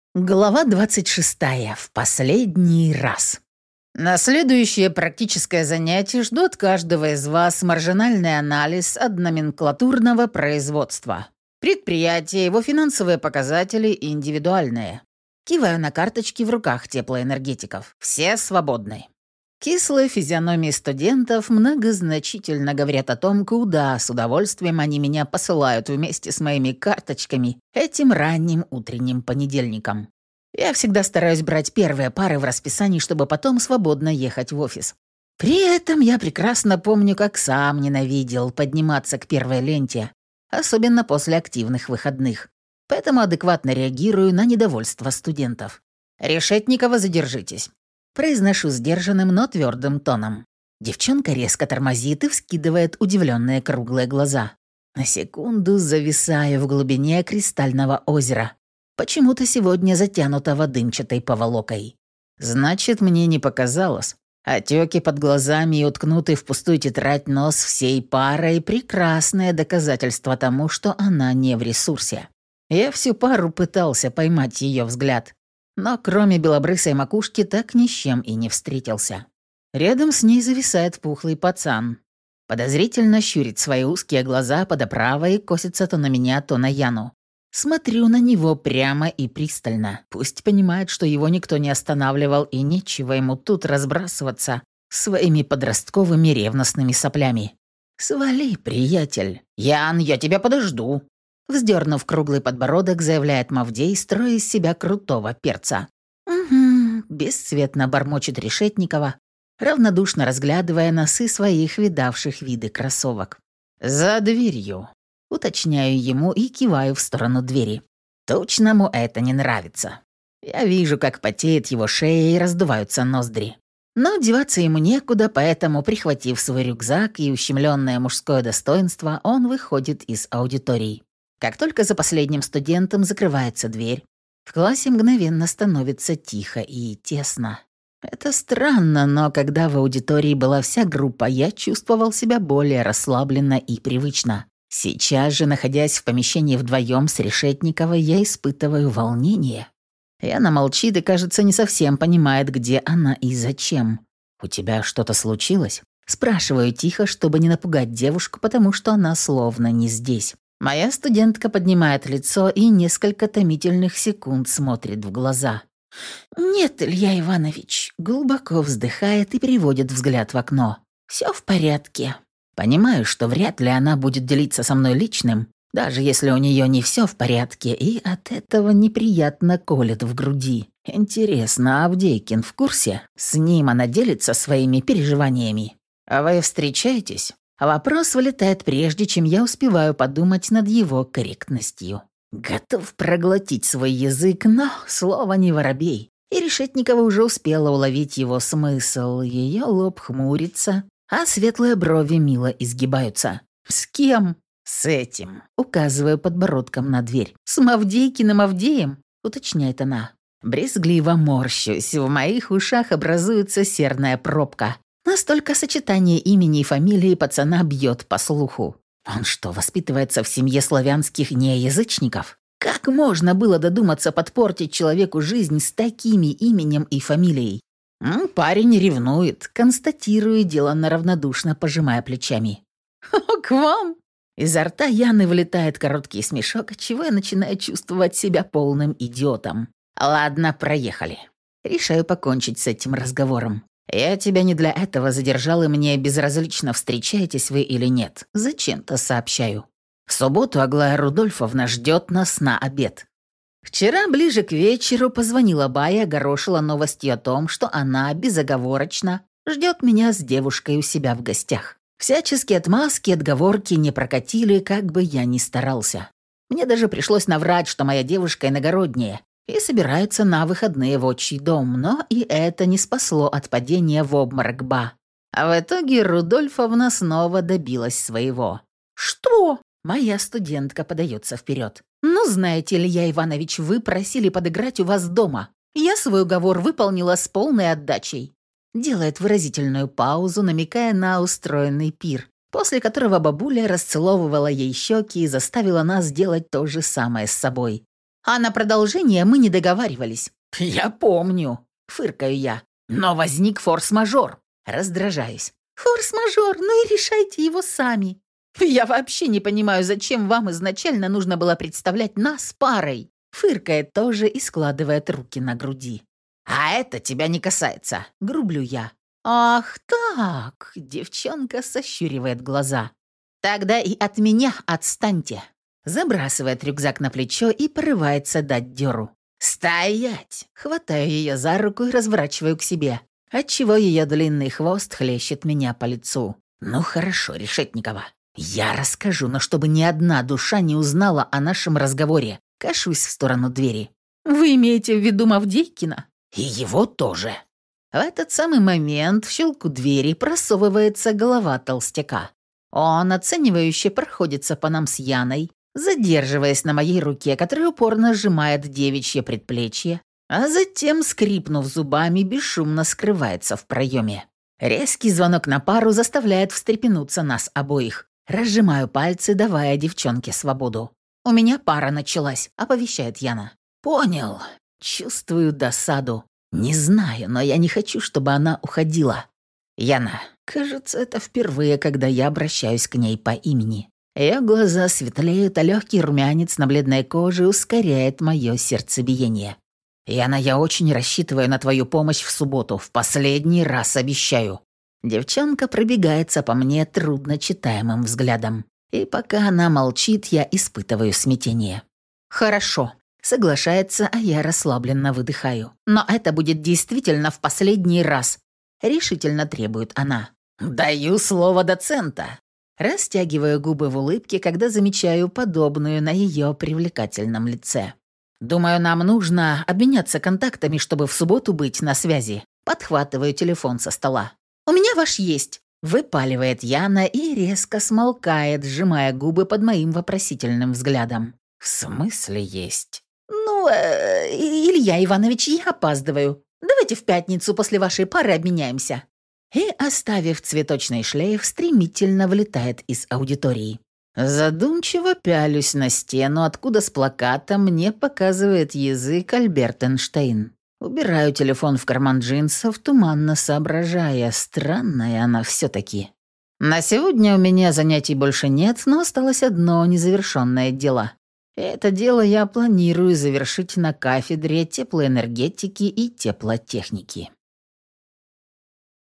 Глава 26. В последний раз. На следующее практическое занятие жду от каждого из вас маржинальный анализ одноменклатурного производства. Предприятие, его финансовые показатели индивидуальные. Киваю на карточки в руках теплоэнергетиков. Все свободны. Кислые физиономии студентов многозначительно говорят о том, куда с удовольствием они меня посылают вместе с моими карточками этим ранним утренним понедельником. Я всегда стараюсь брать первые пары в расписании, чтобы потом свободно ехать в офис. При этом я прекрасно помню, как сам ненавидел подниматься к первой ленте, особенно после активных выходных. Поэтому адекватно реагирую на недовольство студентов. «Решетникова, задержитесь». Произношу сдержанным, но твердым тоном. Девчонка резко тормозит и вскидывает удивленные круглые глаза. На секунду зависаю в глубине кристального озера, почему-то сегодня затянутого дымчатой поволокой. Значит, мне не показалось. Отеки под глазами и уткнутый в пустую тетрадь нос всей парой — прекрасное доказательство тому, что она не в ресурсе. Я всю пару пытался поймать ее взгляд, но кроме белобрысой макушки так ни с чем и не встретился. Рядом с ней зависает пухлый пацан. Подозрительно щурит свои узкие глаза под оправой и косится то на меня, то на Яну. Смотрю на него прямо и пристально. Пусть понимает, что его никто не останавливал и нечего ему тут разбрасываться своими подростковыми ревностными соплями. «Свали, приятель. Ян, я тебя подожду». Вздернув круглый подбородок, заявляет Мавдей, строя из себя крутого перца. «Угу», — бесцветно бормочет Решетникова, равнодушно разглядывая носы своих видавших виды кроссовок. «За дверью», — уточняю ему и киваю в сторону двери. Точному это не нравится. Я вижу, как потеет его шея и раздуваются ноздри. Но деваться ему некуда, поэтому, прихватив свой рюкзак и ущемленное мужское достоинство, он выходит из аудитории. Как только за последним студентом закрывается дверь, в классе мгновенно становится тихо и тесно. Это странно, но когда в аудитории была вся группа, я чувствовал себя более расслабленно и привычно. Сейчас же, находясь в помещении вдвоем с Решетниковой, я испытываю волнение. Яна молчит и, кажется, не совсем понимает, где она и зачем. «У тебя что-то случилось?» Спрашиваю тихо, чтобы не напугать девушку, потому что она словно не здесь. Моя студентка поднимает лицо и несколько томительных секунд смотрит в глаза. «Нет, Илья Иванович», глубоко вздыхает и переводит взгляд в окно. «Все в порядке». Понимаю, что вряд ли она будет делиться со мной личным, даже если у нее не все в порядке, и от этого неприятно колет в груди. Интересно, Авдейкин в курсе? С ним она делится своими переживаниями. «А вы встречаетесь?» Вопрос вылетает прежде, чем я успеваю подумать над его корректностью. Готов проглотить свой язык, но слово не воробей. И Решетникова уже успела уловить его смысл. Ее лоб хмурится, а светлые брови мило изгибаются. «С кем?» «С этим», — указываю подбородком на дверь. «С Мавдейкиным Авдеем?» — уточняет она. Брезгливо морщусь, в моих ушах образуется серная пробка. Настолько сочетание имени и фамилии пацана бьет по слуху. Он что, воспитывается в семье славянских неязычников? Как можно было додуматься подпортить человеку жизнь с такими именем и фамилией? Парень ревнует, констатирую, деланно равнодушно пожимая плечами. «К вам?» Изо рта Яны вылетает короткий смешок, отчего я начинаю чувствовать себя полным идиотом. «Ладно, проехали. Решаю покончить с этим разговором. Я тебя не для этого задержал, и мне безразлично, встречаетесь вы или нет. Зачем-то сообщаю. В субботу Аглая Рудольфовна ждет нас на обед». Вчера ближе к вечеру позвонила Бая, огорошила новостью о том, что она безоговорочно ждет меня с девушкой у себя в гостях. Всяческие отмазки, отговорки не прокатили, как бы я ни старался. Мне даже пришлось наврать, что моя девушка иногородняя и собирается на выходные в отчий дом, но и это не спасло от падения в обморок Ба. А в итоге Рудольфовна снова добилась своего. «Что?» Моя студентка подается вперед. «Ну, знаете, Илья Иванович, вы просили подыграть у вас дома. Я свой уговор выполнила с полной отдачей». Делает выразительную паузу, намекая на устроенный пир, после которого бабуля расцеловывала ей щеки и заставила нас делать то же самое с собой. А на продолжение мы не договаривались. «Я помню», — фыркаю я. «Но возник форс-мажор». Раздражаюсь. «Форс-мажор, ну и решайте его сами. Я вообще не понимаю, зачем вам изначально нужно было представлять нас парой». Фыркает тоже и складывает руки на груди. «А это тебя не касается», — грублю я. «Ах так», — девчонка сощуривает глаза. «Тогда и от меня отстаньте». Забрасывает рюкзак на плечо и порывается дать дёру. «Стоять!» Хватаю ее за руку и разворачиваю к себе, отчего ее длинный хвост хлещет меня по лицу. «Ну хорошо, Решетникова. Я расскажу, но чтобы ни одна душа не узнала о нашем разговоре». Кашусь в сторону двери. «Вы имеете в виду Мавдейкина?» «И его тоже». В этот самый момент в щелку двери просовывается голова толстяка. Он оценивающе проходится по нам с Яной, задерживаясь на моей руке, которая упорно сжимает девичье предплечье, а затем, скрипнув зубами, бесшумно скрывается в проеме. Резкий звонок на пару заставляет встрепенуться нас обоих. Разжимаю пальцы, давая девчонке свободу. «У меня пара началась», — оповещает Яна. «Понял. Чувствую досаду. Не знаю, но я не хочу, чтобы она уходила». «Яна, кажется, это впервые, когда я обращаюсь к ней по имени». Ее глаза светлеют, а легкий румянец на бледной коже ускоряет мое сердцебиение. «Яна, я очень рассчитываю на твою помощь в субботу. В последний раз обещаю». Девчонка пробегается по мне трудночитаемым взглядом. И пока она молчит, я испытываю смятение. «Хорошо», — соглашается, а я расслабленно выдыхаю. «Но это будет действительно в последний раз», — решительно требует она. «Даю слово доцента». Растягиваю губы в улыбке, когда замечаю подобную на ее привлекательном лице. «Думаю, нам нужно обменяться контактами, чтобы в субботу быть на связи». Подхватываю телефон со стола. «У меня ваш есть», — выпаливает Яна и резко смолкает, сжимая губы под моим вопросительным взглядом. «В смысле есть?» «Ну, Илья Иванович, я опаздываю. Давайте в пятницу после вашей пары обменяемся». И, оставив цветочный шлейф, стремительно вылетает из аудитории. Задумчиво пялюсь на стену, откуда с плаката мне показывает язык Альберт Эйнштейн. Убираю телефон в карман джинсов, туманно соображая, странная она все-таки. На сегодня у меня занятий больше нет, но осталось одно незавершенное дело. Это дело я планирую завершить на кафедре теплоэнергетики и теплотехники.